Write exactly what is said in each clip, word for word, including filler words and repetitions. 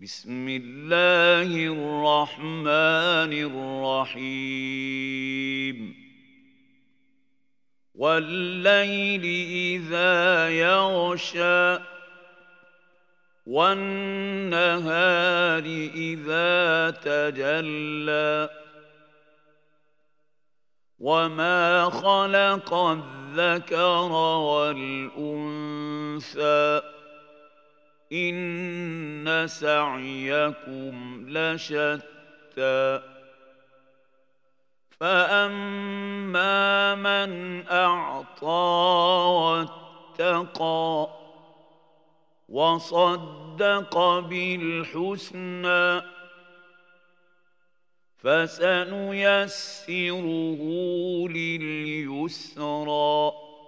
بسم الله الرحمن الرحيم والليل إذا يغشى والنهار إذا تجلى وما خلق الذكر والأنثى إن سعيكم لشتى فأما من أعطى واتقى وصدق بالحسنى فسنيسره لليسرى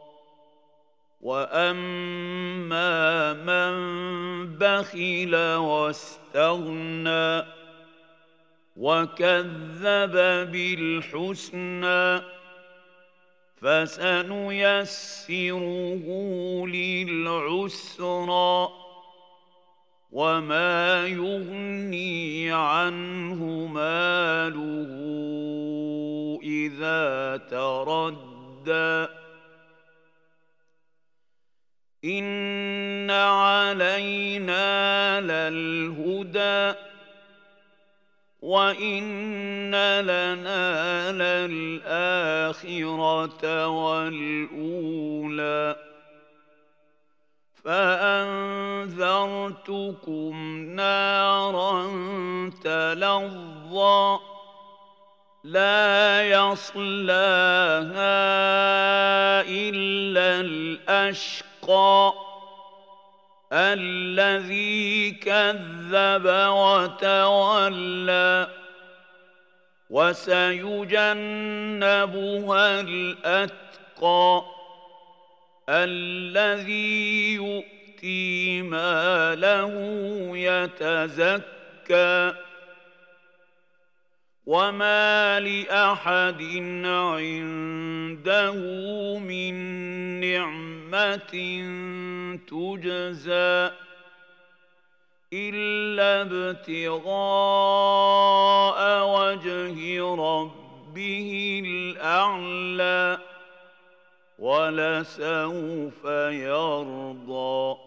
وأما من بخل واستغنى وكذب بالحسنى فسنيسره للعسرى وما يغني عنه ماله إذا تردى إن علينا للهدى وإن لنا للآخرة والأولى فأنذرتكم نارا تلظى لا يصلاها إلا الأشقى الذي كذب وتولى وسيجنبها الأتقى الذي يؤتي ماله يتزكى وما لأحد عنده من نعمة تجزى إلا ابتغاء وجه ربه الأعلى ولسوف يرضى.